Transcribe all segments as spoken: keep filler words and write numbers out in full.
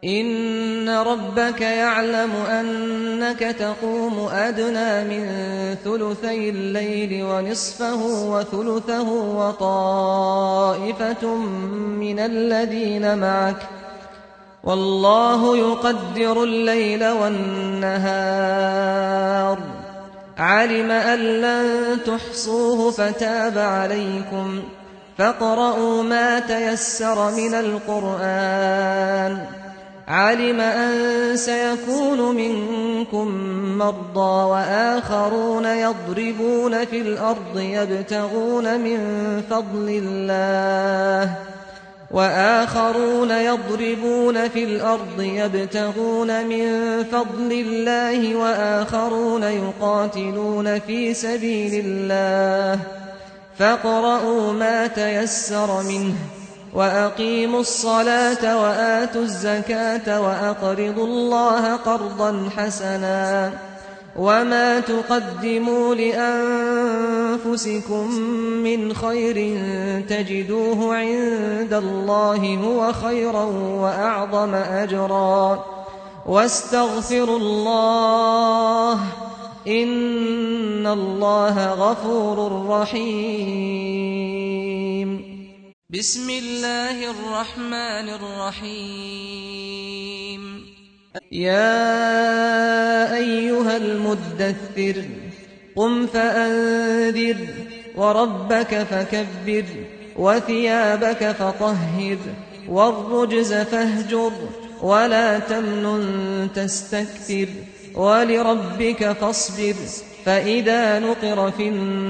إن ربك يعلم أنك تقوم أدنى من ثلثي الليل ونصفه وثلثه وطائفة من الذين معك والله يقدر الليل والنهار علم أن لن تحصوه فتاب عليكم فاقرؤوا ما تيسر من القرآن علم أن سيكون منكم مرضى وآخرون يضربون في الأرض يبتغون من فضل الله وآخرون يضربون في الأرض يبتغون من فضل الله وآخرون يقاتلون في سبيل الله فاقرؤوا ما تيسر منه وأقيموا الصلاة وآتوا الزكاة وأقرضوا الله قرضا حسنا وما تقدموا لأنفسكم من خير تجدوه عند الله هو خيرا وأعظم أجرا واستغفروا الله إن الله غفور رحيم. بسم الله الرحمن الرحيم. يا أيها المدثر قم فأنذر وربك فكبر وثيابك فطهر والرجز فاهجر ولا تمنن تستكثر ولربك فاصبر فإذا نقر في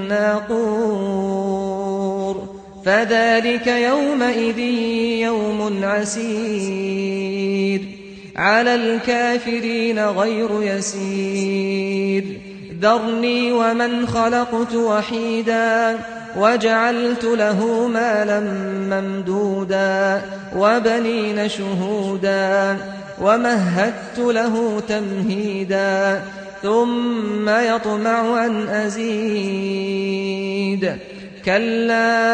الناقور فذلك يومئذ يوم عسير على الكافرين غير يسير ذرني ومن خلقت وحيدا وجعلت له مالا ممدودا وبنين شهودا ومهدت له تمهيدا ثم يطمع أن أزيد كلا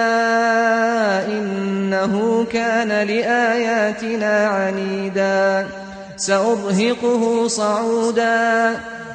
إنه كان لآياتنا عنيدا سأرهقه صعودا